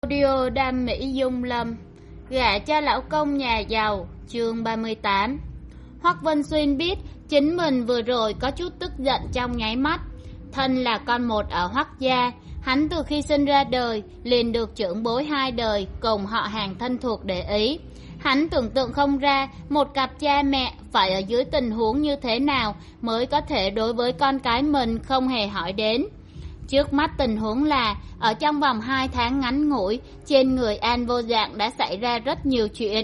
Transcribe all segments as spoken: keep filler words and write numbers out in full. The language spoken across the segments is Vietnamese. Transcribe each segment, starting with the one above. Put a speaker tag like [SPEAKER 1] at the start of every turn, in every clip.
[SPEAKER 1] Audio Đam Mỹ Dung Lâm, gả cho lão công nhà giàu, chương ba mươi tám. Hoắc Vân Xuyên biết chính mình vừa rồi có chút tức giận trong nháy mắt. Thân là con một ở Hoắc gia, hắn từ khi sinh ra đời liền được trưởng bối hai đời cùng họ hàng thân thuộc để ý. Hắn tưởng tượng không ra một cặp cha mẹ phải ở dưới tình huống như thế nào mới có thể đối với con cái mình không hề hỏi đến. Trước mắt tình huống là, ở trong vòng hai tháng ngắn ngủi, trên người An Vô Dạng đã xảy ra rất nhiều chuyện.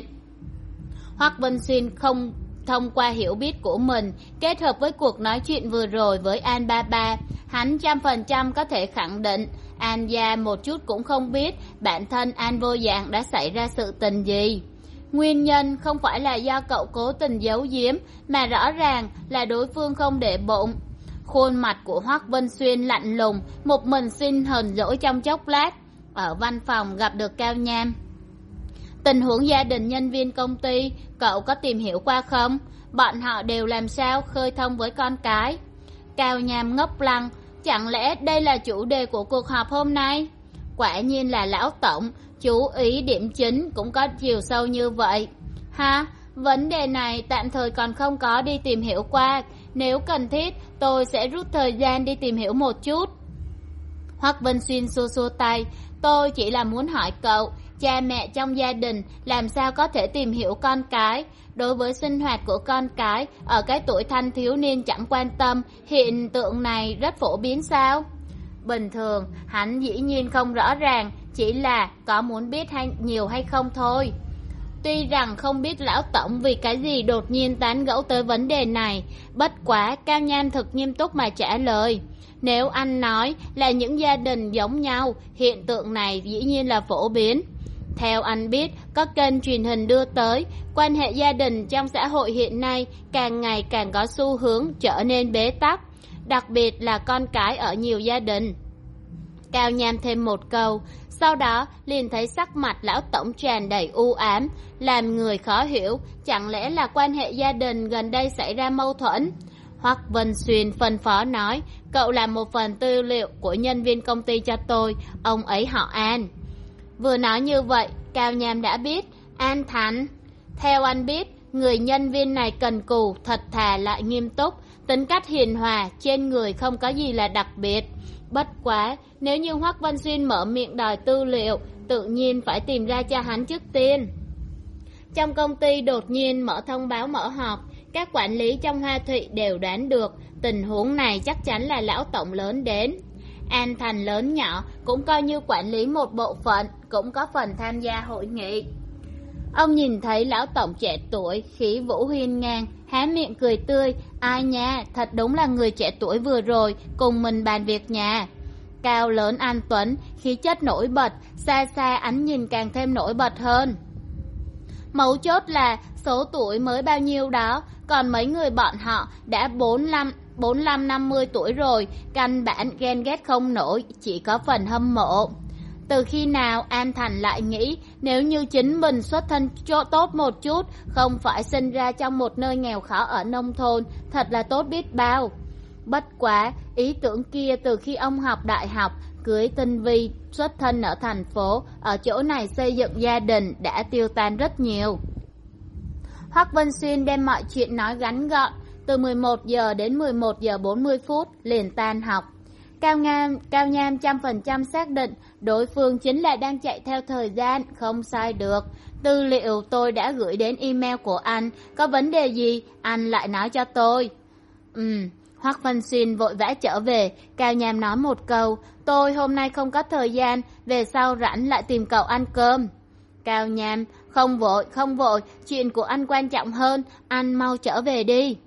[SPEAKER 1] Hoắc Vân Xuyên không thông qua hiểu biết của mình, kết hợp với cuộc nói chuyện vừa rồi với An Ba Ba, hắn trăm phần trăm có thể khẳng định, An gia một chút cũng không biết bản thân An Vô Dạng đã xảy ra sự tình gì. Nguyên nhân không phải là do cậu cố tình giấu giếm, mà rõ ràng là đối phương không để bụng. Khuôn mặt của Hoắc Vân Xuyên lạnh lùng, một mình xin hờn dỗi trong chốc lát. Ở văn phòng gặp được Cao Nham. Tình huống gia đình nhân viên công ty, cậu có tìm hiểu qua không? Bọn họ đều làm sao khơi thông với con cái? Cao Nham ngốc lăng, chẳng lẽ đây là chủ đề của cuộc họp hôm nay? Quả nhiên là lão tổng, chú ý điểm chính cũng có chiều sâu như vậy. Ha, vấn đề này tạm thời còn không có đi tìm hiểu qua. Nếu cần thiết, tôi sẽ rút thời gian đi tìm hiểu một chút. Hoắc Vân Xuyên xua xua tay, tôi chỉ là muốn hỏi cậu, cha mẹ trong gia đình làm sao có thể tìm hiểu con cái? Đối với sinh hoạt của con cái, ở cái tuổi thanh thiếu niên chẳng quan tâm, hiện tượng này rất phổ biến sao? Bình thường, hắn dĩ nhiên không rõ ràng, chỉ là có muốn biết hay nhiều hay không thôi. Tuy rằng không biết lão tổng vì cái gì đột nhiên tán gẫu tới vấn đề này, bất quá Cao Nham thực nghiêm túc mà trả lời. Nếu anh nói là những gia đình giống nhau, hiện tượng này dĩ nhiên là phổ biến. Theo anh biết, có kênh truyền hình đưa tới, quan hệ gia đình trong xã hội hiện nay càng ngày càng có xu hướng trở nên bế tắc, đặc biệt là con cái ở nhiều gia đình. Cao Nham thêm một câu, sau đó liền thấy sắc mặt lão tổng tràn đầy u ám, làm người khó hiểu, chẳng lẽ là quan hệ gia đình gần đây xảy ra mâu thuẫn? Hoắc Vân Xuyên phân phó nói, cậu làm một phần tư liệu của nhân viên công ty cho tôi, ông ấy họ An. Vừa nói như vậy, Cao Nham đã biết, An Thành. Theo anh biết, người nhân viên này cần cù, thật thà lại nghiêm túc, tính cách hiền hòa, trên người không có gì là đặc biệt. Bất quá, nếu như Hoắc Vân Xuyên mở miệng đòi tư liệu, tự nhiên phải tìm ra cho hắn trước tiên. Trong công ty đột nhiên mở thông báo mở họp, các quản lý trong Hoa Thụy đều đoán được tình huống này chắc chắn là lão tổng lớn đến. An Thành lớn nhỏ cũng coi như quản lý một bộ phận, cũng có phần tham gia hội nghị. Ông nhìn thấy lão tổng trẻ tuổi, khí vũ hiên ngang, há miệng cười tươi, ai nha, thật đúng là người trẻ tuổi vừa rồi cùng mình bàn việc nhà. Cao lớn anh tuấn, khí chất nổi bật, xa xa ánh nhìn càng thêm nổi bật hơn. Mấu chốt là số tuổi mới bao nhiêu đó, còn mấy người bọn họ đã bốn mươi lăm năm mươi tuổi rồi, căn bản ghen ghét không nổi, chỉ có phần hâm mộ. Từ khi nào An Thành lại nghĩ nếu như chính mình xuất thân chỗ tốt một chút, không phải sinh ra trong một nơi nghèo khó ở nông thôn, thật là tốt biết bao. Bất quá, ý tưởng kia từ khi ông học đại học, cưới Tinh Vi, xuất thân ở thành phố, ở chỗ này xây dựng gia đình đã tiêu tan rất nhiều. Hoắc Vân Xuyên đem mọi chuyện nói ngắn gọn, từ mười một giờ đến mười một giờ bốn mươi phút liền tan học. Cao Nham, Cao Nham trăm phần trăm xác định đối phương chính là đang chạy theo thời gian, không sai được. Tư liệu tôi đã gửi đến email của anh, có vấn đề gì anh lại nói cho tôi. Ừm, Hoắc Vân Xuyên vội vã trở về, Cao Nham nói một câu, tôi hôm nay không có thời gian, về sau rảnh lại tìm cậu ăn cơm. Cao Nham, không vội, không vội, chuyện của anh quan trọng hơn, anh mau trở về đi.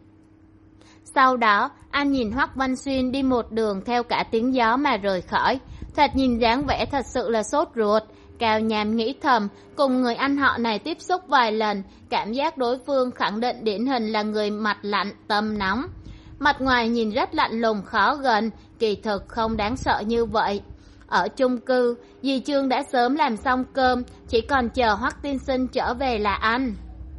[SPEAKER 1] Sau đó, anh nhìn Hoắc Vân Xuyên đi một đường theo cả tiếng gió mà rời khỏi. Thật nhìn dáng vẻ thật sự là sốt ruột. Cao Nham nghĩ thầm, cùng người anh họ này tiếp xúc vài lần, cảm giác đối phương khẳng định điển hình là người mặt lạnh, tâm nóng. Mặt ngoài nhìn rất lạnh lùng khó gần, kỳ thực không đáng sợ như vậy. Ở chung cư, dì Trương đã sớm làm xong cơm, chỉ còn chờ Hoắc tiên sinh trở về là ăn.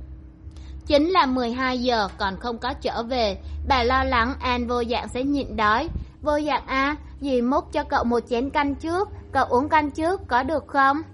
[SPEAKER 1] Chính là mười hai giờ còn không có trở về, bà lo lắng An Vô Dạng sẽ nhịn đói. Vô Dạng a, dì múc cho cậu một chén canh trước, cậu uống canh trước có được không?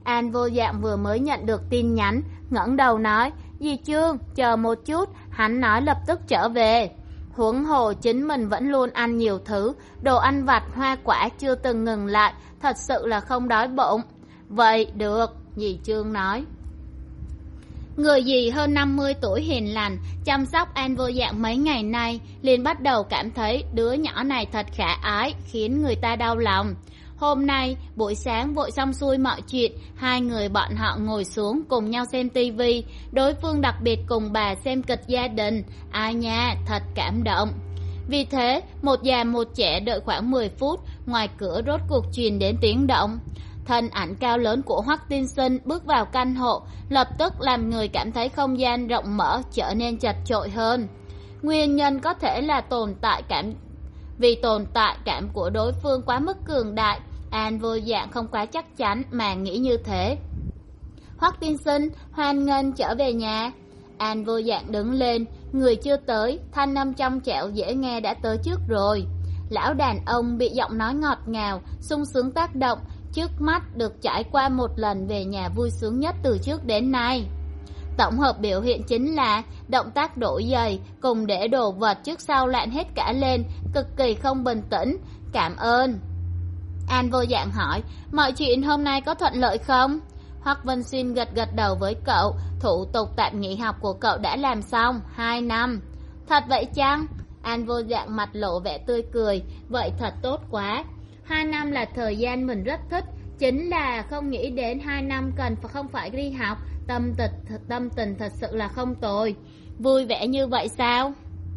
[SPEAKER 1] An Vô Dạng vừa mới nhận được tin nhắn, ngẩng đầu nói, dì Trương, chờ một chút, hắn nói lập tức trở về. Huống hồ chính mình vẫn luôn ăn nhiều thứ, đồ ăn vặt hoa quả chưa từng ngừng lại, thật sự là không đói bụng. Vậy được, dì Trương nói. Người dì hơn năm mươi tuổi hiền lành, chăm sóc An Vô Dạng mấy ngày nay, liền bắt đầu cảm thấy đứa nhỏ này thật khả ái, khiến người ta đau lòng. Hôm nay, buổi sáng vội xong xuôi mọi chuyện, hai người bọn họ ngồi xuống cùng nhau xem tivi, đối phương đặc biệt cùng bà xem kịch gia đình, ai nha, thật cảm động. Vì thế, một già một trẻ đợi khoảng mười phút, ngoài cửa rốt cuộc truyền đến tiếng động. Thân ảnh cao lớn của Hoắc Tiên Sinh bước vào căn hộ, lập tức làm người cảm thấy không gian rộng mở trở nên chật chội hơn. Nguyên nhân có thể là tồn tại cảm vì tồn tại cảm của đối phương quá mức cường đại. An Vô Dạng không quá chắc chắn mà nghĩ như thế. Hoắc Tiên Sinh, hoan nghênh trở về nhà. An Vô Dạng đứng lên, người chưa tới, thanh âm trong trẻo dễ nghe đã tới trước rồi. Lão đàn ông bị giọng nói ngọt ngào, sung sướng tác động, trước mắt được trải qua một lần về nhà vui sướng nhất từ trước đến nay. Tổng hợp biểu hiện chính là động tác đổi giày cùng để đồ vật trước sau lạn hết cả lên, cực kỳ không bình tĩnh. Cảm ơn. An Vô Dạng hỏi, mọi chuyện hôm nay có thuận lợi không? Hoắc Vân Xuyên gật gật đầu với cậu, thủ tục tạm nghỉ học của cậu đã làm xong, hai năm. Thật vậy chăng? An Vô Dạng mặt lộ vẻ tươi cười, vậy thật tốt quá. Hai năm là thời gian mình rất thích, chính là không nghĩ đến hai năm cần không phải đi học, tâm tịch, tâm tình thật sự là không tồi. Vui vẻ như vậy sao?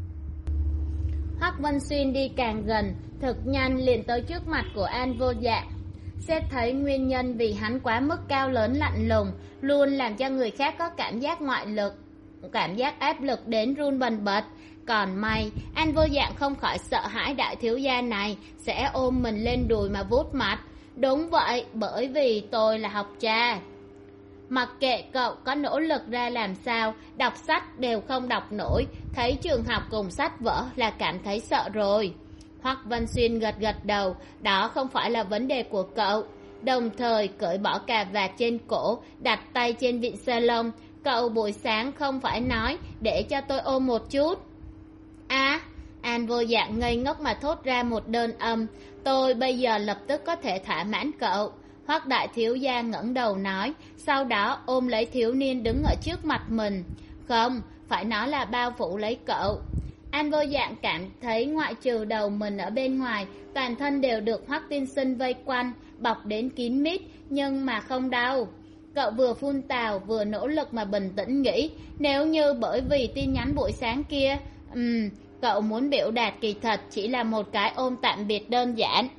[SPEAKER 1] Hoắc Vân Xuyên đi càng gần, thực nhanh liền tới trước mặt của An Vô Dạng. Xét thấy nguyên nhân vì hắn quá mức cao lớn lạnh lùng, luôn làm cho người khác có cảm giác ngoại lực, cảm giác áp lực đến run bần bật. Còn may, An Vô Dạng không khỏi sợ hãi đại thiếu gia này sẽ ôm mình lên đùi mà vuốt mặt. Đúng vậy, bởi vì tôi là học trò. Mặc kệ cậu có nỗ lực ra làm sao, đọc sách đều không đọc nổi, thấy trường học cùng sách vở là cảm thấy sợ rồi. Hoắc Văn Xuyên gật gật đầu, đó không phải là vấn đề của cậu. Đồng thời cởi bỏ cà vạt trên cổ, đặt tay trên vịn salon. Cậu buổi sáng không phải nói để cho tôi ôm một chút. À, An Vô Dạng ngây ngốc mà thốt ra một đơn âm. Tôi bây giờ lập tức có thể thỏa mãn cậu. Hoắc đại thiếu gia ngẩng đầu nói, sau đó ôm lấy thiếu niên đứng ở trước mặt mình. Không, phải nói là bao phủ lấy cậu. An Vô Dạng cảm thấy ngoại trừ đầu mình ở bên ngoài, toàn thân đều được Hoắc Tiên Sinh vây quanh, bọc đến kín mít, nhưng mà không đau. Cậu vừa phun tào vừa nỗ lực mà bình tĩnh nghĩ, nếu như bởi vì tin nhắn buổi sáng kia, ừm, cậu muốn biểu đạt kỳ thật chỉ là một cái ôm tạm biệt đơn giản.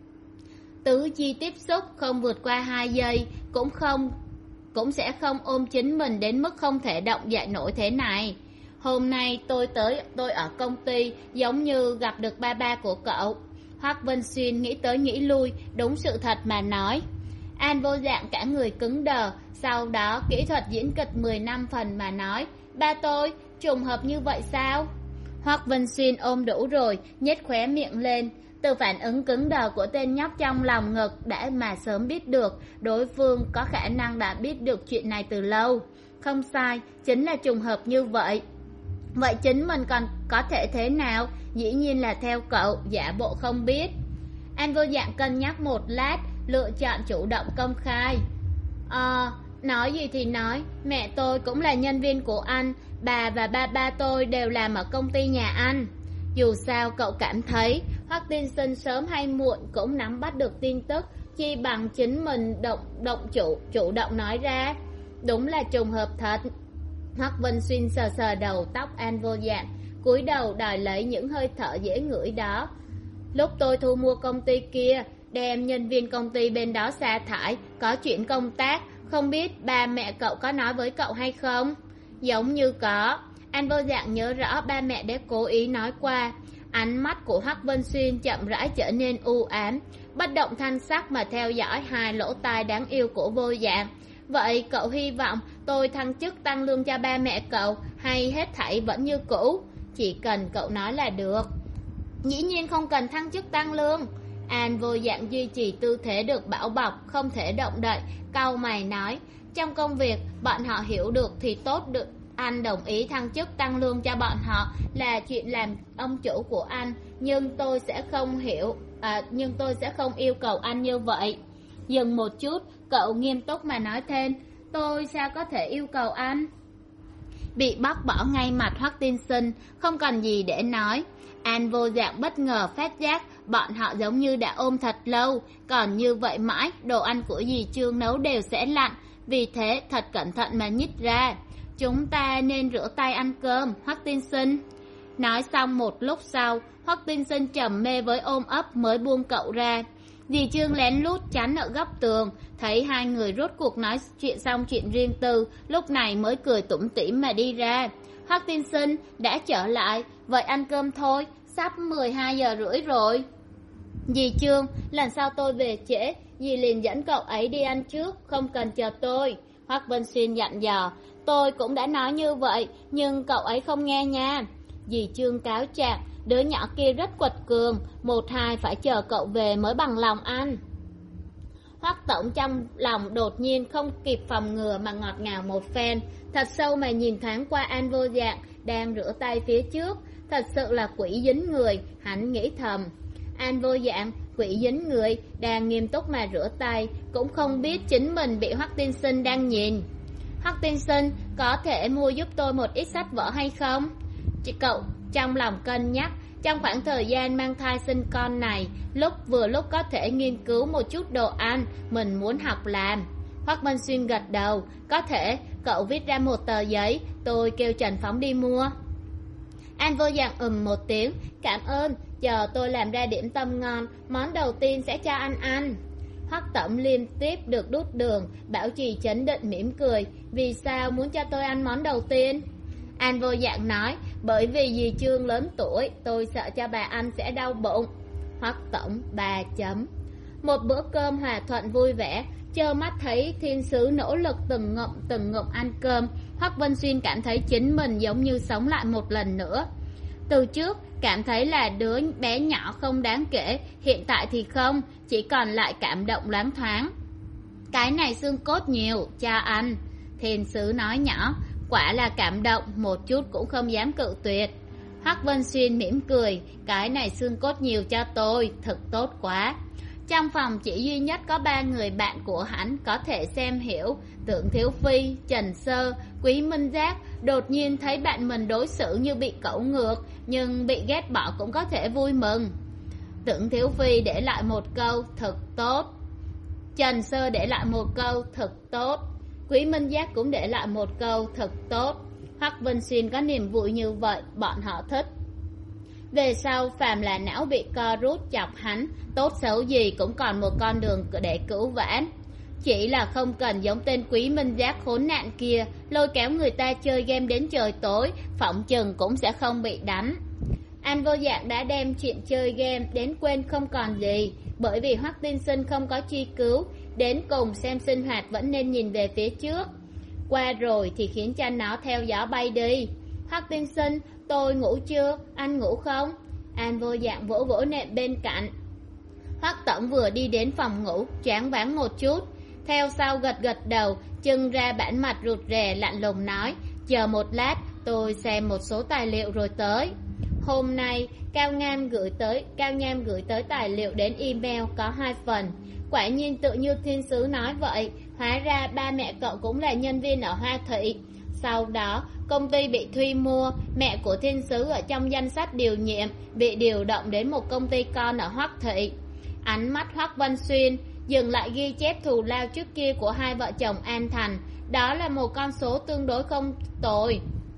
[SPEAKER 1] Tứ chi tiếp xúc không vượt qua hai giây, cũng không cũng sẽ không ôm chính mình đến mức không thể động dậy nổi thế này. Hôm nay tôi tới tôi ở công ty giống như gặp được ba ba của cậu. Hoắc Vân Xuyên nghĩ tới nghĩ lui, đúng sự thật mà nói. An Vô Dạng cả người cứng đờ, sau đó kỹ thuật diễn kịch mười năm phần mà nói, ba tôi, trùng hợp như vậy sao? Hoắc Vân Xuyên ôm đủ rồi, nhếch khóe miệng lên. Từ phản ứng cứng đờ của tên nhóc trong lòng ngực đã mà sớm biết được, đối phương có khả năng đã biết được chuyện này từ lâu. Không sai, chính là trùng hợp như vậy. Vậy chính mình còn có thể thế nào? Dĩ nhiên là theo cậu, giả bộ không biết. An Vô Dạng cân nhắc một lát, lựa chọn chủ động công khai. Ờ, nói gì thì nói, mẹ tôi cũng là nhân viên của anh, bà và ba ba tôi đều làm ở công ty nhà anh. Dù sao cậu cảm thấy Hoắc Tiên Sinh sớm hay muộn cũng nắm bắt được tin tức, chi bằng chính mình động động chủ chủ động nói ra. Đúng là trùng hợp thật. Hoắc Vân Xuyên sờ sờ đầu tóc An Vô Dạng, cúi đầu đòi lấy những hơi thở dễ ngửi đó. Lúc tôi thu mua công ty kia, đem nhân viên công ty bên đó sa thải, có chuyện công tác, không biết ba mẹ cậu có nói với cậu hay không? Giống như có. An Vô Dạng nhớ rõ ba mẹ đã cố ý nói qua. Ánh mắt của Hoắc Vân Xuyên chậm rãi trở nên u ám, bất động thanh sắc mà theo dõi hai lỗ tai đáng yêu của Vô Dạng. Vậy cậu hy vọng tôi thăng chức tăng lương cho ba mẹ cậu, hay hết thảy vẫn như cũ? Chỉ cần cậu nói là được. Dĩ nhiên không cần thăng chức tăng lương. An vô dạng duy trì tư thế được bảo bọc, không thể động đậy, cau mày nói, trong công việc bọn họ hiểu được thì tốt được, anh đồng ý thăng chức tăng lương cho bọn họ là chuyện làm ông chủ của anh, nhưng tôi sẽ không hiểu à, nhưng tôi sẽ không yêu cầu anh như vậy. Dừng một chút, cậu nghiêm túc mà nói thêm, tôi sao có thể yêu cầu anh? Bị bóc bỏ ngay mặt Hoắc Tiên Sinh, không còn gì để nói. An vô dạng bất ngờ phát giác bọn họ giống như đã ôm thật lâu, còn như vậy mãi đồ ăn của dì Trương nấu đều sẽ lạnh, vì thế thật cẩn thận mà nhích ra. Chúng ta nên rửa tay ăn cơm, Hoắc Tiên Sinh. Nói xong một lúc sau, Hoắc Tiên Sinh trầm mê với ôm ấp mới buông cậu ra. Dì Trương lén lút tránh ở góc tường, thấy hai người rốt cuộc nói chuyện xong chuyện riêng tư, lúc này mới cười tủm tỉm mà đi ra. Hoắc Tiên Sinh đã trở lại, vậy ăn cơm thôi, sắp mười hai giờ rưỡi rồi. Dì Trương, lần sau tôi về trễ, dì liền dẫn cậu ấy đi ăn trước, không cần chờ tôi. Hoắc Vân Xuyên dặn dò, tôi cũng đã nói như vậy, nhưng cậu ấy không nghe nha. Dì Trương cáo trạng, đứa nhỏ kia rất quật cường, một hai phải chờ cậu về mới bằng lòng ăn. Hoắc Tổng trong lòng đột nhiên không kịp phòng ngừa mà ngọt ngào một phen, thật sâu mà nhìn thoáng qua An vô dạng đang rửa tay phía trước, thật sự là quỷ dính người, hắn nghĩ thầm. An vô dạng, quỷ dính người, đang nghiêm túc mà rửa tay, cũng không biết chính mình bị Hoắc Tiên Sinh đang nhìn. Hoắc Tiên Sinh, có thể mua giúp tôi một ít sách vở hay không? Chị cậu trong lòng cân nhắc, trong khoảng thời gian mang thai sinh con này, lúc vừa lúc có thể nghiên cứu một chút đồ ăn mình muốn học làm. Hoắc Vân Xuyên gật đầu, có thể, cậu viết ra một tờ giấy, tôi kêu Trần Phóng đi mua. An vô dạng ừm một tiếng, cảm ơn, chờ tôi làm ra điểm tâm ngon, món đầu tiên sẽ cho anh ăn. Hoắc Tổng liên tiếp được đút đường, bảo trì chấn định mỉm cười, vì sao muốn cho tôi ăn món đầu tiên? An vô dạng nói, bởi vì dì Trương lớn tuổi, tôi sợ cho bà ăn sẽ đau bụng. Hoắc Tổng, ba chấm. Một bữa cơm hòa thuận vui vẻ, trơ mắt thấy thiên sứ nỗ lực từng ngụm từng ngụm ăn cơm, Hoắc Vân Xuyên cảm thấy chính mình giống như sống lại một lần nữa. Từ trước cảm thấy là đứa bé nhỏ không đáng kể, hiện tại thì không, chỉ còn lại cảm động loáng thoáng. Cái này xương cốt nhiều, cha anh. Thiên sứ nói nhỏ, quả là cảm động, một chút cũng không dám cự tuyệt. Hoắc Vân Xuyên mỉm cười, cái này xương cốt nhiều cho tôi, thật tốt quá. Trong phòng chỉ duy nhất có ba người bạn của hắn có thể xem hiểu, Tưởng Thiếu Phi, Trần Sơ, Quý Minh Giác đột nhiên thấy bạn mình đối xử như bị cẩu ngược, nhưng bị ghét bỏ cũng có thể vui mừng. Tưởng Thiếu Phi để lại một câu, thật tốt. Trần Sơ để lại một câu, thật tốt. Quý Minh Giác cũng để lại một câu, thật tốt. Hoắc Vân Xuyên có niềm vui như vậy, bọn họ thích. Về sau phàm là não bị co rút chọc hắn, tốt xấu gì cũng còn một con đường để cứu vãn. Chỉ là không cần giống tên Quý Minh Giác khốn nạn kia, lôi kéo người ta chơi game đến trời tối, phỏng chừng cũng sẽ không bị đánh. An vô dạng đã đem chuyện chơi game đến quên không còn gì, bởi vì Hoắc Tiên Sinh không có truy cứu, đến cùng xem sinh hoạt vẫn nên nhìn về phía trước. Qua rồi thì khiến cho nó theo gió bay đi. Hoắc Tiên Sinh, tôi ngủ chưa? Anh ngủ không? An vô dạng vỗ vỗ nệm bên cạnh. Hoắc Tổng vừa đi đến phòng ngủ, choáng váng một chút, theo sau gật gật đầu, trưng ra bản mặt rụt rè lạnh lùng nói, chờ một lát, tôi xem một số tài liệu rồi tới. Hôm nay Cao Nham gửi tới Cao Nham gửi tới tài liệu đến email có hai phần. Quả nhiên tự như thiên sứ nói vậy, hóa ra ba mẹ cậu cũng là nhân viên ở Hoa Thị. Sau đó công ty bị Thuy mua, mẹ của thiên sứ ở trong danh sách điều nhiệm, bị điều động đến một công ty con ở Hoắc Thị. Ánh mắt Hoắc Vân Xuyên dừng lại ghi chép thù lao trước kia của hai vợ chồng An Thành, đó là một con số tương đối không tồi.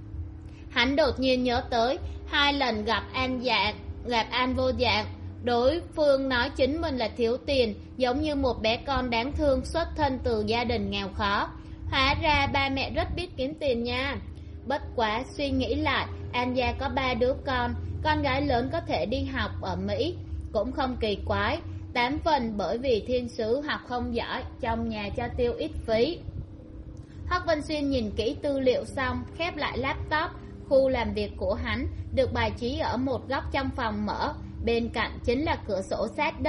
[SPEAKER 1] Hắn đột nhiên nhớ tới hai lần gặp An Dạng, gặp An vô dạng, đối phương nói chính mình là thiếu tiền, giống như một bé con đáng thương xuất thân từ gia đình nghèo khó. Hóa ra ba mẹ rất biết kiếm tiền nha. Bất quá suy nghĩ lại, An gia có ba đứa con, con gái lớn có thể đi học ở Mỹ, cũng không kỳ quái, tám phần bởi vì thiên sứ học không giỏi, trong nhà cho tiêu ít phí. Hoắc Vân Xuyên nhìn kỹ tư liệu xong, khép lại laptop. Khu làm việc của hắn được bài trí ở một góc trong phòng mở, bên cạnh chính là cửa sổ sát đất,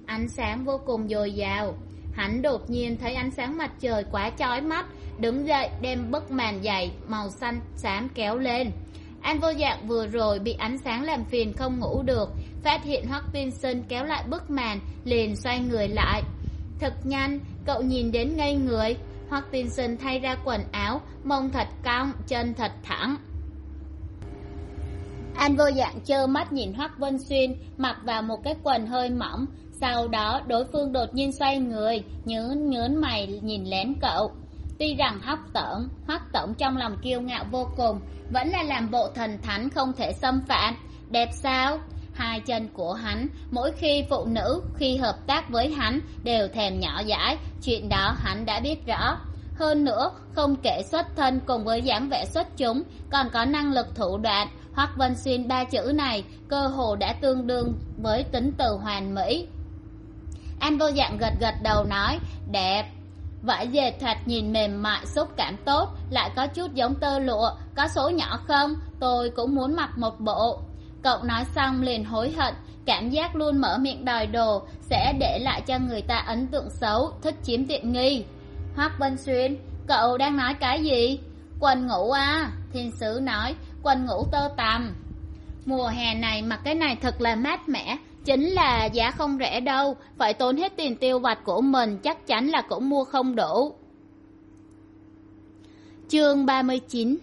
[SPEAKER 1] ánh sáng vô cùng dồi dào. Hắn đột nhiên thấy ánh sáng mặt trời quá chói mắt, đứng dậy đem bức màn dày màu xanh xám kéo lên. An Vô Dạng vừa rồi bị ánh sáng làm phiền không ngủ được, phát hiện Hoắc Tiên Sinh kéo lại bức màn, liền xoay người lại. Thật nhanh, cậu nhìn đến ngây người. Hoắc Tiên Sinh thay ra quần áo, mông thật cong, chân thật thẳng. An Vô Dạng trơ mắt nhìn Hoắc Vân Xuyên mặc vào một cái quần hơi mỏng, sau đó đối phương đột nhiên xoay người, nhớn nhớn mày nhìn lén cậu. Tuy rằng Hoắc Tổng, Hoắc Tổng trong lòng kiêu ngạo vô cùng, vẫn là làm bộ thần thánh không thể xâm phạm. Đẹp sao? Hai chân của hắn, mỗi khi phụ nữ khi hợp tác với hắn đều thèm nhỏ dãi, chuyện đó hắn đã biết rõ. Hơn nữa, không kể xuất thân cùng với dáng vẻ xuất chúng, còn có năng lực thủ đoạn, Hoắc Vân Xuyên ba chữ này cơ hồ đã tương đương với tính từ hoàn mỹ. An Vô Dạng gật gật đầu nói, đẹp. Vải dệt thoạt nhìn mềm mại, xúc cảm tốt, lại có chút giống tơ lụa, có số nhỏ không? Tôi cũng muốn mặc một bộ. Cậu nói xong liền hối hận, cảm giác luôn mở miệng đòi đồ sẽ để lại cho người ta ấn tượng xấu, thích chiếm tiện nghi. Hoắc Vân Xuyên, cậu đang nói cái gì? Quần ngủ à? Thiên sứ nói, quần ngủ tơ tằm. Mùa hè này mặc cái này thật là mát mẻ, chính là giá không rẻ đâu, phải tốn hết tiền tiêu vặt của mình, chắc chắn là cũng mua không đủ. Chương ba mươi chín.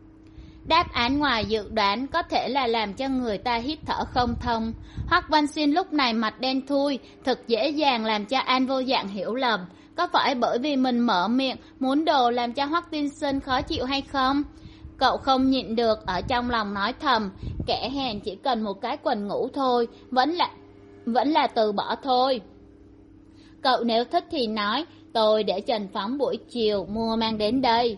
[SPEAKER 1] Đáp án ngoài dự đoán có thể là làm cho người ta hít thở không thông. Hoắc Văn Xuyên lúc này mặt đen thui, thật dễ dàng làm cho An Vô Dạng hiểu lầm. Có phải bởi vì mình mở miệng muốn đồ làm cho Hoắc Tiên Sinh khó chịu hay không? Cậu không nhịn được ở trong lòng nói thầm, kẻ hèn chỉ cần một cái quần ngủ thôi, vẫn là vẫn là từ bỏ thôi. Cậu nếu thích thì nói, tôi để Trần Phóng buổi chiều mua mang đến đây.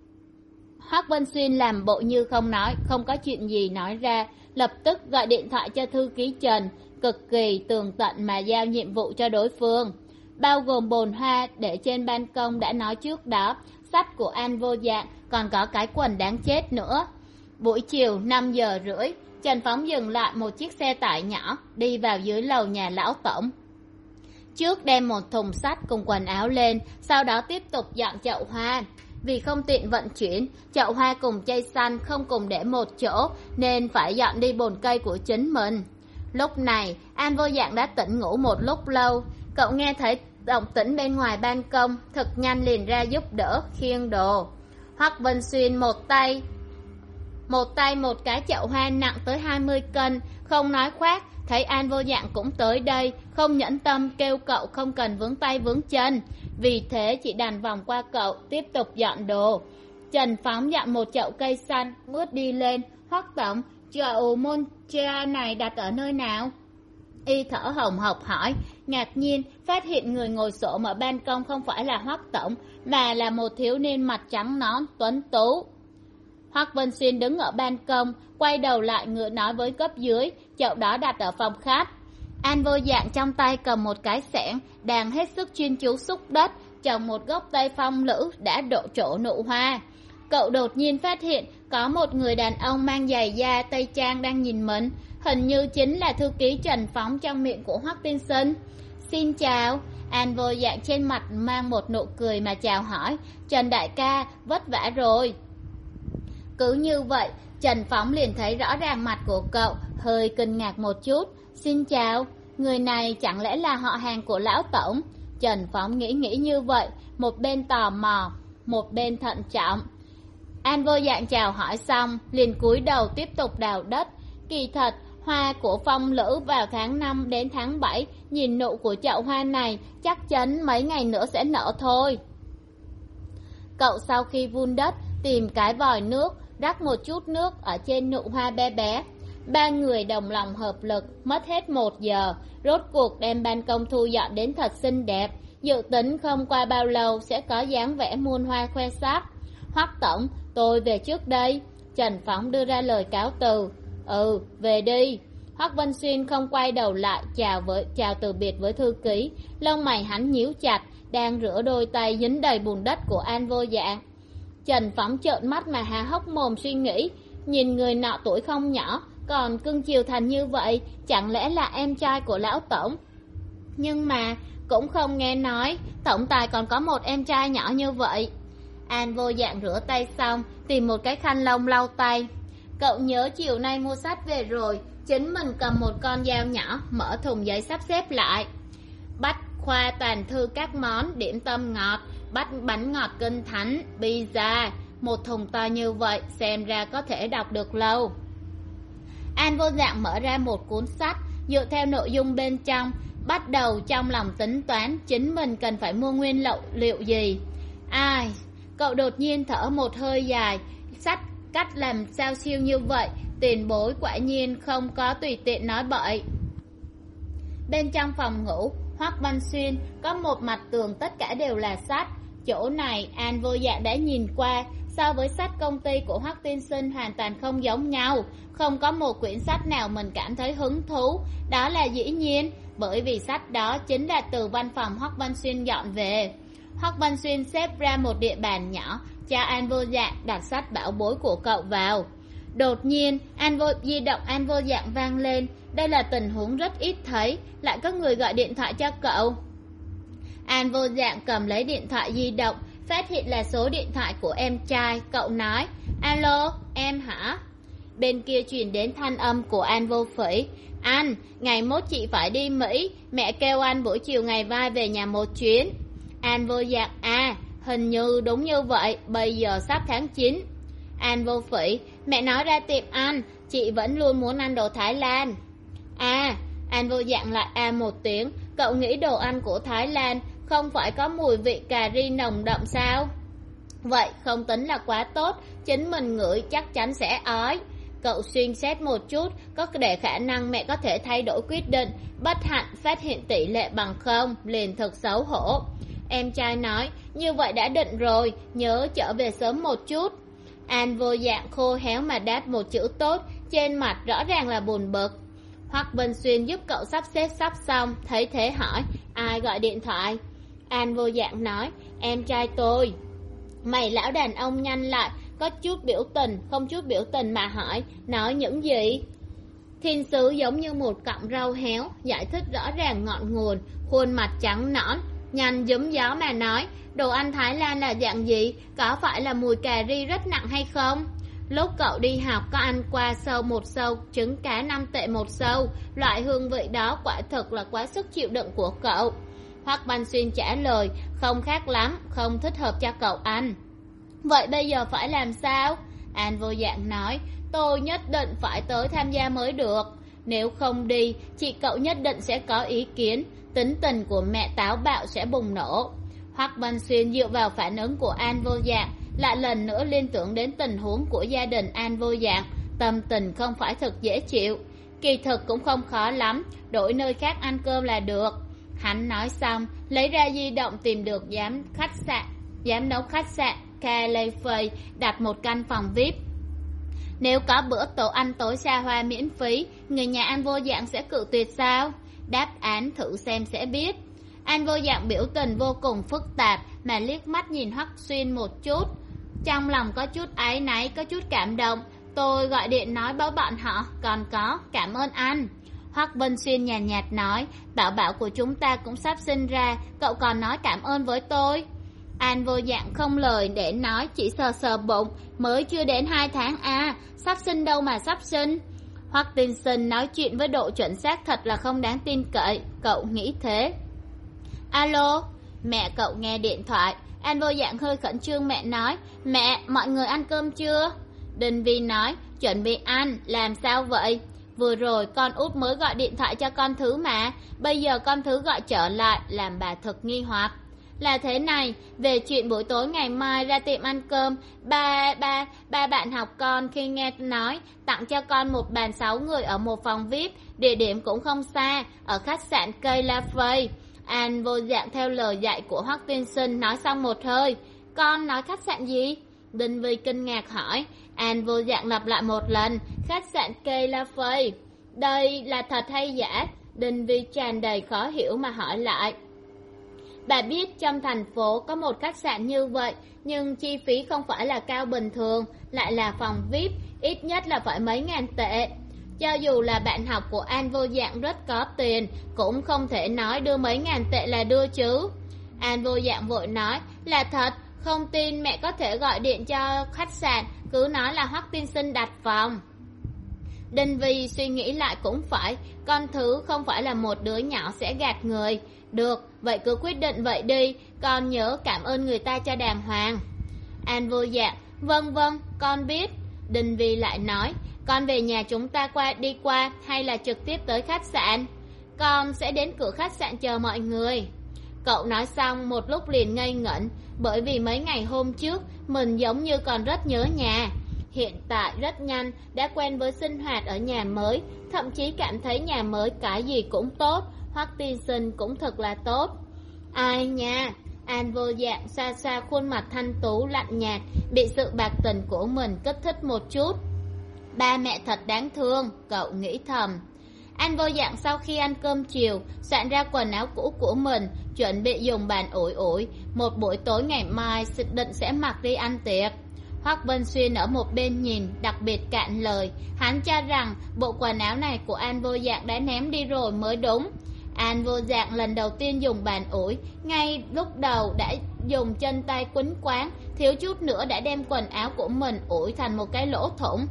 [SPEAKER 1] Hoắc Vân Xuyên làm bộ như không nói, không có chuyện gì nói ra, lập tức gọi điện thoại cho thư ký Trần, cực kỳ tường tận mà giao nhiệm vụ cho đối phương. Bao gồm bồn hoa để trên ban công đã nói trước đó, sách của An Vô Dạng, còn có cái quần đáng chết nữa. Buổi chiều năm giờ rưỡi, Trần Phóng dừng lại một chiếc xe tải nhỏ, đi vào dưới lầu nhà lão tổng. Trước đem một thùng sắt cùng quần áo lên, sau đó tiếp tục dọn chậu hoa. Vì không tiện vận chuyển, chậu hoa cùng cây xanh không cùng để một chỗ, nên phải dọn đi bồn cây của chính mình. Lúc này, An Vô Dạng đã tỉnh ngủ một lúc lâu. Cậu nghe thấy động tĩnh bên ngoài ban công, thật nhanh liền ra giúp đỡ, khiêng đồ. Hoắc Vân Xuyên một tay, một tay một cái chậu hoa nặng tới hai mươi cân, không nói khoác, thấy An Vô Dạng cũng tới đây, không nhẫn tâm kêu cậu không cần vướng tay vướng chân. Vì thế chỉ đành vòng qua cậu, tiếp tục dọn đồ. Trần Phóng dọn một chậu cây xanh, bước đi lên. Hoắc Tổng, chậu Monstera này đặt ở nơi nào? Y thở hồng hộc hỏi, ngạc nhiên phát hiện người ngồi xổm ở ban công không phải là Hoắc Tổng, mà là một thiếu niên mặt trắng nõn tuấn tú. Hoắc Vân Xuyên đứng ở ban công, quay đầu lại ngựa nói với cấp dưới, chậu đó đặt ở phòng khách. An Vô Dạng trong tay cầm một cái xẻng, đang hết sức chuyên chú xúc đất, trồng một gốc tây phong lữ đã đổ trổ nụ hoa. Cậu đột nhiên phát hiện có một người đàn ông mang giày da tây trang đang nhìn mình, hình như chính là thư ký Trần Phóng trong miệng của Hoắc Tiên Sinh. Xin chào. An Vô Dạng trên mặt mang một nụ cười mà chào hỏi, Trần đại ca, vất vả rồi. Cứ như vậy, Trần Phóng liền thấy rõ ràng mặt của cậu, hơi kinh ngạc một chút. Xin chào, người này chẳng lẽ là họ hàng của lão tổng? Trần Phóng nghĩ nghĩ như vậy, một bên tò mò, một bên thận trọng. An Vô Dạng chào hỏi xong, liền cúi đầu tiếp tục đào đất. Kỳ thật, hoa của phong lữ vào tháng năm đến tháng bảy, nhìn nụ của chậu hoa này, chắc chắn mấy ngày nữa sẽ nở thôi. Cậu sau khi vun đất, tìm cái vòi nước, rắc một chút nước ở trên nụ hoa bé bé. Ba người đồng lòng hợp lực, mất hết một giờ, rốt cuộc đem ban công thu dọn đến thật xinh đẹp. Dự tính không qua bao lâu sẽ có dáng vẻ muôn hoa khoe sắc. Hoắc Tổng, tôi về trước đây. Trần Phóng đưa ra lời cáo từ. Ừ, về đi. Hoắc Vân Xuyên không quay đầu lại, chào với chào từ biệt với thư ký. Lông mày hắn nhíu chặt, đang rửa đôi tay dính đầy bùn đất của An Vô Dạng. Trần Phóng trợn mắt mà há hốc mồm suy nghĩ, nhìn người nọ tuổi không nhỏ, còn cưng chiều thành như vậy, chẳng lẽ là em trai của lão tổng? Nhưng mà cũng không nghe nói tổng tài còn có một em trai nhỏ như vậy. An vô dạng rửa tay xong tìm một cái khăn lông lau tay. Cậu nhớ chiều nay mua sách về rồi, chính mình cầm một con dao nhỏ mở thùng giấy sắp xếp lại. Bách khoa toàn thư các món điểm tâm ngọt, bách bánh ngọt kinh thánh, pizza. Một thùng to như vậy xem ra có thể đọc được lâu. An vô dạng mở ra một cuốn sách, dựa theo nội dung bên trong, bắt đầu trong lòng tính toán chính mình cần phải mua nguyên liệu liệu gì. Ai, cậu đột nhiên thở một hơi dài. Sách cách làm sao siêu như vậy, tiền bối quả nhiên không có tùy tiện nói bậy. Bên trong phòng ngủ Hoắc Văn Xuyên có một mặt tường tất cả đều là sách. Chỗ này An vô dạng đã nhìn qua, so với sách công ty của Hoắc Tiên Sinh hoàn toàn không giống nhau. Không có một quyển sách nào mình cảm thấy hứng thú. Đó là dĩ nhiên, bởi vì sách đó chính là từ văn phòng Hoắc Văn Xuyên dọn về. Hoắc Văn Xuyên xếp ra một địa bàn nhỏ, cho An vô dạng đặt sách bảo bối của cậu vào. Đột nhiên An vô di động An vô dạng vang lên. Đây là tình huống rất ít thấy, lại có người gọi điện thoại cho cậu. An vô dạng cầm lấy điện thoại di động, phát hiện là số điện thoại của em trai. Cậu nói, alo, em hả? Bên kia truyền đến thanh âm của An Vô Phỉ. Anh, ngày mốt chị phải đi Mỹ, mẹ kêu anh buổi chiều ngày mai về nhà một chuyến. An vô dạng, à, hình như đúng như vậy, bây giờ sắp tháng chín. An Vô Phỉ, mẹ nói ra tiệm ăn, chị vẫn luôn muốn ăn đồ Thái Lan. À, An vô dạng lại à một tiếng. Cậu nghĩ đồ ăn của Thái Lan không phải có mùi vị cà ri nồng đậm sao? Vậy không tính là quá tốt, chính mình ngửi chắc chắn sẽ ói. Cậu suy xét một chút, có để khả năng mẹ có thể thay đổi quyết định. Bất hạnh phát hiện tỷ lệ bằng không, liền thật xấu hổ. Em trai nói, như vậy đã định rồi, nhớ trở về sớm một chút. An vô dạng khô héo mà đáp một chữ tốt, trên mặt rõ ràng là buồn bực. Hoắc Vân Xuyên giúp cậu sắp xếp sắp xong, thấy thế hỏi, ai gọi điện thoại? An vô dạng nói, em trai tôi. Mày lão đàn ông nhanh lại, có chút biểu tình, không chút biểu tình mà hỏi, nói những gì? Thiên sứ giống như một cọng rau héo, giải thích rõ ràng ngọn nguồn, khuôn mặt trắng nõn, nhanh giúm gió mà nói, đồ ăn Thái Lan là dạng gì, có phải là mùi cà ri rất nặng hay không? Lúc cậu đi học có ăn qua sâu một sâu, trứng cá năm tệ một sâu, loại hương vị đó quả thực là quá sức chịu đựng của cậu. Hoắc Văn Xuyên trả lời, không khác lắm, không thích hợp cho cậu ăn. Vậy bây giờ phải làm sao? An vô dạng nói, tôi nhất định phải tới tham gia mới được. Nếu không đi, chị cậu nhất định sẽ có ý kiến, tính tình của mẹ táo bạo sẽ bùng nổ. Hoắc Văn Xuyên dựa vào phản ứng của An vô dạng, lại lần nữa liên tưởng đến tình huống của gia đình An vô dạng, tâm tình không phải thật dễ chịu. Kỳ thực cũng không khó lắm, đổi nơi khác ăn cơm là được. Hắn nói xong, lấy ra di động tìm được giám khách sạn, giám đốc khách sạn Califay đặt một căn phòng vi ai pi. Nếu có bữa tổ ăn tối xa hoa miễn phí, người nhà An vô dạng sẽ cự tuyệt sao? Đáp án thử xem sẽ biết. An vô dạng biểu tình vô cùng phức tạp mà liếc mắt nhìn Hoắc Xuyên một chút. Trong lòng có chút áy náy, có chút cảm động. Tôi gọi điện nói báo bọn họ, còn có, cảm ơn anh. Hoắc Vân Xuyên nhàn nhạt, nhạt nói, bảo bảo của chúng ta cũng sắp sinh ra, cậu còn nói cảm ơn với tôi. An vô dạng không lời để nói, chỉ sờ sờ bụng, mới chưa đến hai tháng à, sắp sinh đâu mà sắp sinh. Hoắc Tiên Sinh nói chuyện với độ chuẩn xác thật là không đáng tin cậy, cậu nghĩ thế. Alo, mẹ cậu nghe điện thoại. An vô dạng hơi khẩn trương mẹ nói, mẹ, mọi người ăn cơm chưa? Đinh Vi nói, chuẩn bị ăn, làm sao vậy? Vừa rồi con út mới gọi điện thoại cho con thứ mà, bây giờ con thứ gọi trở lại, làm bà thật nghi hoặc. Là thế này, về chuyện buổi tối ngày mai ra tiệm ăn cơm, ba, ba, ba bạn học con khi nghe nói tặng cho con một bàn sáu người ở một phòng vi ai pi, địa điểm cũng không xa, ở khách sạn Cây La Phây. An vô dạng theo lời dạy của Hoắc Tiên Sinh nói xong một hơi, con nói khách sạn gì? Đinh Vi kinh ngạc hỏi. An vô dạng lặp lại một lần, khách sạn Cây La Phây. Đây là thật hay giả? Đinh Vi tràn đầy khó hiểu mà hỏi lại. Bà biết trong thành phố có một khách sạn như vậy, nhưng chi phí không phải là cao bình thường, lại là phòng vi ai pi, ít nhất là phải mấy ngàn tệ. Cho dù là bạn học của An Vô Dạng rất có tiền, cũng không thể nói đưa mấy ngàn tệ là đưa chứ. An Vô Dạng vội nói, là thật, không tin mẹ có thể gọi điện cho khách sạn, cứ nói là Hoắc tiên sinh đặt phòng. Đinh Vi suy nghĩ lại cũng phải, con thứ không phải là một đứa nhỏ sẽ gạt người. Được, vậy cứ quyết định vậy đi, con nhớ cảm ơn người ta cho đàng hoàng. An Vô Dạng, vâng vâng, con biết. Đinh Vi lại nói, con về nhà chúng ta qua đi qua hay là trực tiếp tới khách sạn? Con sẽ đến cửa khách sạn chờ mọi người. Cậu nói xong một lúc liền ngây ngẩn, bởi vì mấy ngày hôm trước mình giống như còn rất nhớ nhà. Hiện tại rất nhanh đã quen với sinh hoạt ở nhà mới, thậm chí cảm thấy nhà mới cái gì cũng tốt, Hoắc tiên sinh cũng thật là tốt. Ai nha, An Vô Dạng xa xa khuôn mặt thanh tú lạnh nhạt, bị sự bạc tình của mình kích thích một chút. Ba mẹ thật đáng thương, cậu nghĩ thầm. An Vô Dạng sau khi ăn cơm chiều, soạn ra quần áo cũ của mình, chuẩn bị dùng bàn ủi ủi, một buổi tối ngày mai định sẽ mặc đi ăn tiệc. Hoắc Vân Xuyên ở một bên nhìn, đặc biệt cạn lời, hắn cho rằng bộ quần áo này của An Vô Dạng đã ném đi rồi mới đúng. An Vô Dạng lần đầu tiên dùng bàn ủi, ngay lúc đầu đã dùng chân tay quấn quáng, thiếu chút nữa đã đem quần áo của mình ủi thành một cái lỗ thủng.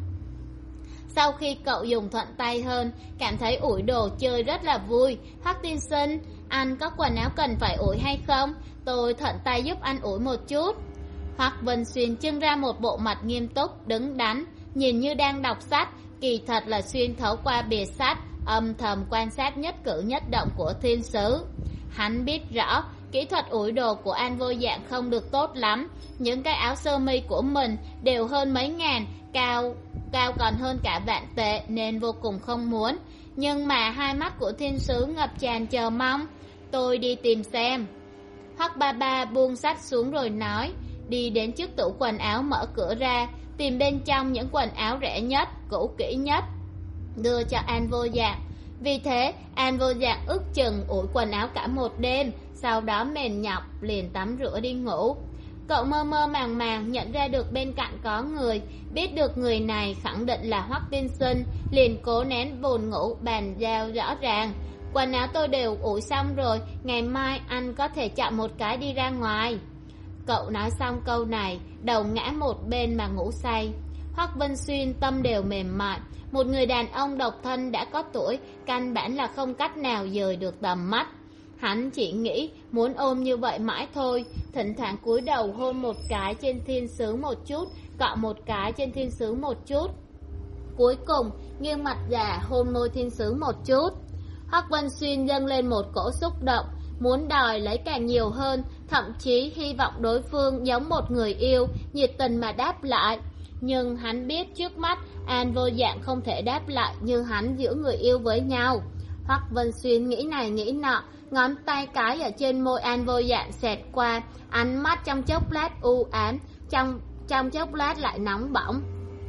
[SPEAKER 1] Sau khi cậu dùng thuận tay hơn, cảm thấy ủi đồ chơi rất là vui. Hoắc tiên sinh, anh có quần áo cần phải ủi hay không? Tôi thuận tay giúp anh ủi một chút. Hoắc Vân Xuyên trưng ra một bộ mặt nghiêm túc, đứng đắn, nhìn như đang đọc sách, kỳ thật là xuyên thấu qua bìa sách, âm thầm quan sát nhất cử nhất động của thiên sứ. Hắn biết rõ, kỹ thuật ủi đồ của An Vô Dạng không được tốt lắm, những cái áo sơ mi của mình đều hơn mấy ngàn, cao cao còn hơn cả vạn tệ nên vô cùng không muốn. Nhưng mà hai mắt của thiên sứ ngập tràn chờ mong. Tôi đi tìm xem. Hoắc ba ba buông sách xuống rồi nói, đi đến trước tủ quần áo mở cửa ra, tìm bên trong những quần áo rẻ nhất, cũ kỹ nhất, đưa cho An Vô Dạng. Vì thế An Vô Dạng ước chừng ủi quần áo cả một đêm, sau đó mệt nhọc liền tắm rửa đi ngủ. Cậu mơ mơ màng màng nhận ra được bên cạnh có người, biết được người này khẳng định là Hoắc tiên sinh, liền cố nén buồn ngủ bàn giao rõ ràng. Quần áo tôi đều ủi xong rồi, ngày mai anh có thể chọn một cái đi ra ngoài. Cậu nói xong câu này, đầu ngã một bên mà ngủ say. Hoắc Vân Xuyên tâm đều mềm mại, một người đàn ông độc thân đã có tuổi, căn bản là không cách nào dời được tầm mắt. Hắn chỉ nghĩ muốn ôm như vậy mãi thôi, thỉnh thoảng cúi đầu hôn một cái trên thiên sứ một chút, cọ một cái trên thiên sứ một chút, cuối cùng nghiêng mặt già hôn môi thiên sứ một chút. Hoắc Vân Xuyên dâng lên một cỗ xúc động, muốn đòi lấy càng nhiều hơn, thậm chí hy vọng đối phương giống một người yêu, nhiệt tình mà đáp lại. Nhưng hắn biết trước mắt An Vô Dạng không thể đáp lại như hắn giữa người yêu với nhau. Hoắc Vân Xuyên nghĩ này nghĩ nọ, ngón tay cái ở trên môi An Vô Dạng xẹt qua, ánh mắt trong chốc lát u ám, trong trong chốc lát lại nóng bỏng.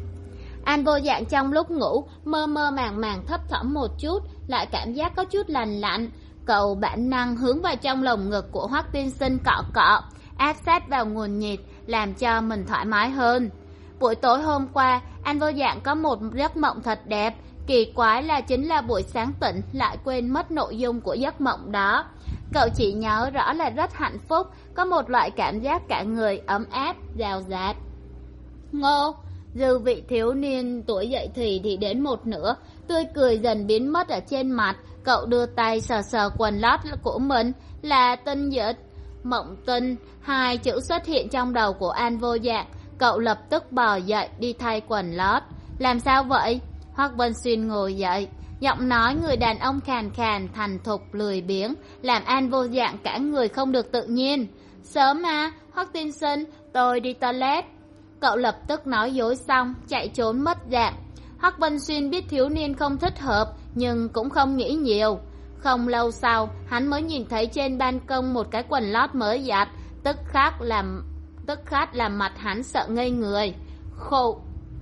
[SPEAKER 1] An Vô Dạng trong lúc ngủ mơ mơ màng màng thấp thỏm một chút, lại cảm giác có chút lành lạnh. Cậu bản năng hướng vào trong lồng ngực của Hoắc tiên sinh cọ cọ, áp sát vào nguồn nhiệt, làm cho mình thoải mái hơn. Buổi tối hôm qua, An Vô Dạng có một giấc mộng thật đẹp. Kỳ quái là chính là buổi sáng tỉnh lại quên mất nội dung của giấc mộng đó. Cậu chỉ nhớ rõ là rất hạnh phúc, có một loại cảm giác cả người ấm áp, dào dạt. Ngô, dư vị thiếu niên tuổi dậy thì thì đến một nửa, tươi cười dần biến mất ở trên mặt. Cậu đưa tay sờ sờ quần lót của mình, là tinh dịch. Mộng tinh, hai chữ xuất hiện trong đầu của An Vô Dạng. Cậu lập tức bò dậy đi thay quần lót. Làm sao vậy? Hoắc Vân Xuyên ngồi dậy, giọng nói người đàn ông khàn khàn, thành thục, lười biếng, làm An Vô Dạng cả người không được tự nhiên. Sớm mà, Hoắc tiên sinh, tôi đi toilet. Cậu lập tức nói dối xong, chạy trốn mất dạng. Hoắc Vân Xuyên biết thiếu niên không thích hợp, nhưng cũng không nghĩ nhiều. Không lâu sau, hắn mới nhìn thấy trên ban công một cái quần lót mới giặt, tức khắc làm tức khắc làm mặt hắn sợ ngây người. Khổ.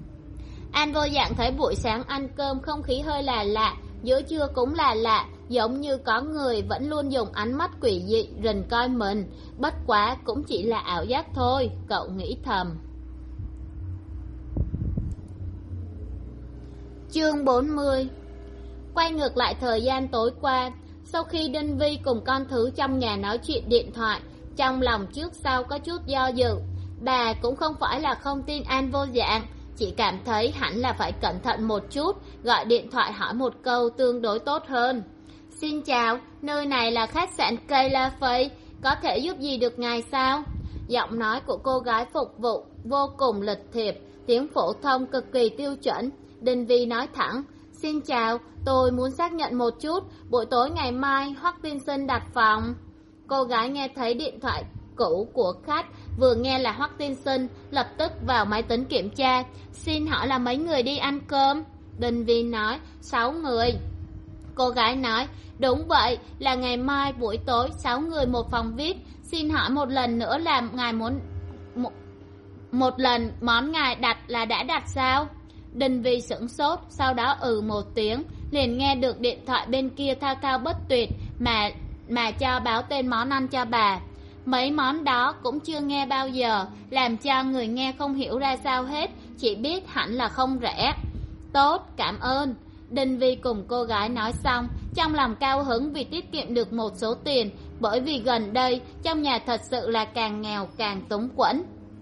[SPEAKER 1] An Vô Dạng thấy buổi sáng ăn cơm không khí hơi là lạ, giữa trưa cũng là lạ, giống như có người vẫn luôn dùng ánh mắt quỷ dị rình coi mình. Bất quá cũng chỉ là ảo giác thôi, cậu nghĩ thầm. Chương bốn mươi. Quay ngược lại thời gian tối qua, sau khi Đinh Vi cùng con thứ trong nhà nói chuyện điện thoại, trong lòng trước sau có chút do dự. Bà cũng không phải là không tin An Vô Dạng, chỉ cảm thấy hẳn là phải cẩn thận một chút, gọi điện thoại hỏi một câu tương đối tốt hơn. Xin chào, nơi này là khách sạn Cây La Phây, có thể giúp gì được ngài sao? Giọng nói của cô gái phục vụ vô cùng lịch thiệp, tiếng phổ thông cực kỳ tiêu chuẩn. Đinh Vi nói thẳng, xin chào, tôi muốn xác nhận một chút, buổi tối ngày mai Hoắc tiên sinh đặt phòng. Cô gái nghe thấy điện thoại cũ của khách, vừa nghe là Hoắc tiên sinh, lập tức vào máy tính kiểm tra. Xin hỏi là mấy người đi ăn cơm? Đinh Vi nói, sáu người. Cô gái nói, đúng vậy, là ngày mai buổi tối, sáu người một phòng vê i pê. Xin hỏi một lần nữa là ngài muốn... Một, một lần món ngài đặt là đã đặt sao? Đinh Vi sửng sốt, sau đó ừ một tiếng, liền nghe được điện thoại bên kia thao thao bất tuyệt mà mà cho báo tên món ăn cho bà. Mấy món đó cũng chưa nghe bao giờ, làm cho người nghe không hiểu ra sao hết, chỉ biết hẳn là không rẻ. Tốt, cảm ơn. Đinh Vi cùng cô gái nói xong, trong lòng cao hứng vì tiết kiệm được một số tiền, bởi vì gần đây trong nhà thật sự là càng nghèo càng túng quẫn.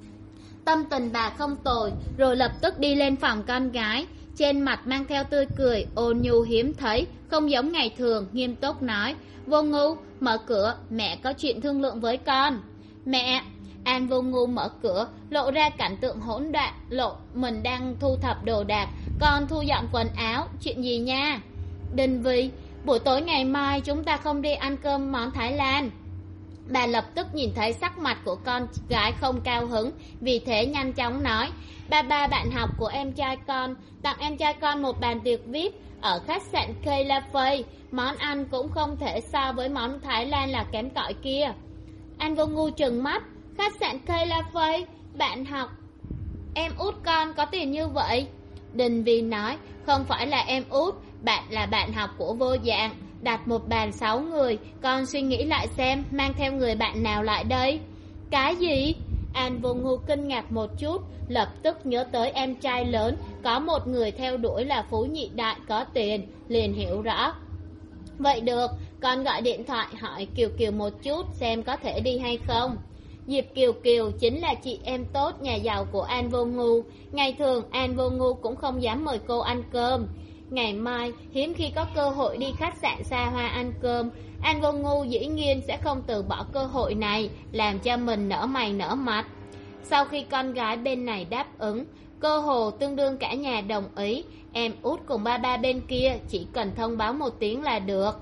[SPEAKER 1] Tâm tình bà không tồi, rồi lập tức đi lên phòng con gái, trên mặt mang theo tươi cười ôn nhu hiếm thấy, không giống ngày thường, nghiêm túc nói, Vô Ngu, mở cửa, mẹ có chuyện thương lượng với con. Mẹ! An Vô Ngu mở cửa, lộ ra cảnh tượng hỗn loạn, lộ mình đang thu thập đồ đạc, con thu dọn quần áo, chuyện gì nha? Đinh Vi, buổi tối ngày mai chúng ta không đi ăn cơm món Thái Lan. Bà lập tức nhìn thấy sắc mặt của con gái không cao hứng, vì thế nhanh chóng nói, ba ba bạn học của em trai con tặng em trai con một bàn tiệc vê i pê ở khách sạn Cây La Phây, món ăn cũng không thể so với món Thái Lan là kém cỏi kia. An Vô Ngu trừng mắt, khách sạn Cây La Phây, bạn học em út con có tiền như vậy? Đinh Vi nói, không phải là em út, bạn là bạn học của Vô Dạng, đặt một bàn sáu người, con suy nghĩ lại xem mang theo người bạn nào lại đây. Cái gì? An Vô Ngu kinh ngạc một chút, lập tức nhớ tới em trai lớn có một người theo đuổi là Phú Nhị Đại có tiền, liền hiểu rõ. Vậy được, con gọi điện thoại hỏi Kiều Kiều một chút xem có thể đi hay không. Diệp Kiều Kiều chính là chị em tốt nhà giàu của An Vô Ngu, ngày thường An Vô Ngu cũng không dám mời cô ăn cơm. Ngày mai hiếm khi có cơ hội đi khách sạn xa hoa ăn cơm, An Vô Ngu dĩ nhiên sẽ không từ bỏ cơ hội này, làm cho mình nở mày nở mặt. Sau khi con gái bên này đáp ứng, cơ hồ tương đương cả nhà đồng ý, em út cùng ba ba bên kia chỉ cần thông báo một tiếng là được.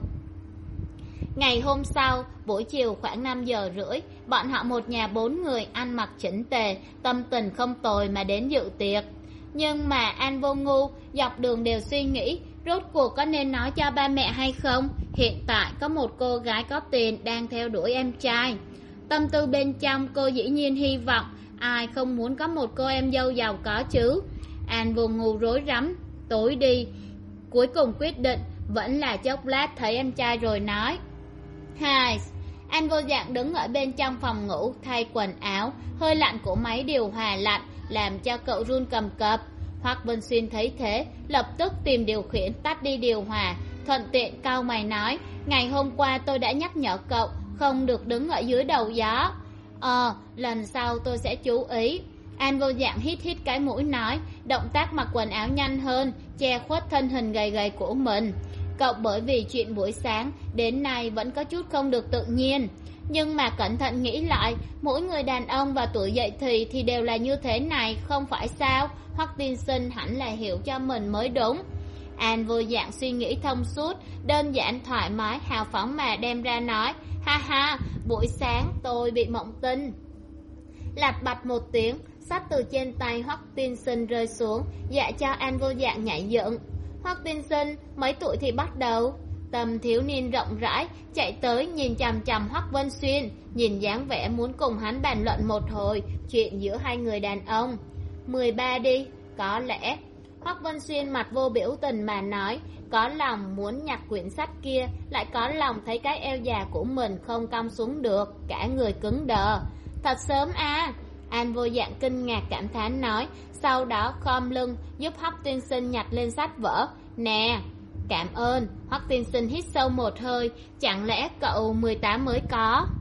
[SPEAKER 1] Ngày hôm sau, buổi chiều khoảng năm giờ rưỡi, bọn họ một nhà bốn người ăn mặc chỉnh tề, tâm tình không tồi mà đến dự tiệc. Nhưng mà An Vô Ngu dọc đường đều suy nghĩ, rốt cuộc có nên nói cho ba mẹ hay không? Hiện tại có một cô gái có tiền đang theo đuổi em trai. Tâm tư bên trong cô dĩ nhiên hy vọng, ai không muốn có một cô em dâu giàu có chứ? An Vô Ngu rối rắm, tối đi. Cuối cùng quyết định, vẫn là chốc lát thấy em trai rồi nói. Hai, An Vô Dạng đứng ở bên trong phòng ngủ thay quần áo, hơi lạnh của máy điều hòa lạnh làm cho cậu run cầm cập. Hoắc Vân Xuyên thấy thế, lập tức tìm điều khiển tắt đi điều hòa, thuận tiện cau mày nói, ngày hôm qua tôi đã nhắc nhở cậu không được đứng ở dưới đầu gió. Ờ, lần sau tôi sẽ chú ý. An Vô Dạng hít hít cái mũi nói, động tác mặc quần áo nhanh hơn, che khuất thân hình gầy gầy của mình. Cậu bởi vì chuyện buổi sáng đến nay vẫn có chút không được tự nhiên. Nhưng mà cẩn thận nghĩ lại, mỗi người đàn ông vào tuổi dậy thì thì đều là như thế này, không phải sao? Hoắc tiên sinh hẳn là hiểu cho mình mới đúng. An Vô Dạng suy nghĩ thông suốt, đơn giản thoải mái hào phóng mà đem ra nói, ha ha, buổi sáng tôi bị mộng tinh. Lạch bạch một tiếng, sách từ trên tay Hoắc tiên sinh rơi xuống, dạ cho An Vô Dạng nhảy dựng. Hoắc tiên sinh mấy tuổi thì bắt đầu? Tầm thiếu niên rộng rãi chạy tới nhìn chằm chằm Hoắc Vân Xuyên, nhìn dáng vẻ muốn cùng hắn bàn luận một hồi chuyện giữa hai người đàn ông. Mười ba đi, có lẽ. Hoắc Vân Xuyên mặt vô biểu tình mà nói, có lòng muốn nhặt quyển sách kia, lại có lòng thấy cái eo già của mình không cong xuống được, cả người cứng đờ. Thật sớm à? An vô dạng kinh ngạc cảm thán nói, sau đó khom lưng giúp Hoắc tiên sinh nhặt lên sách vở. Nè, cảm ơn. Hoắc tiên sinh hít sâu một hơi, chẳng lẽ cậu mười tám mới có?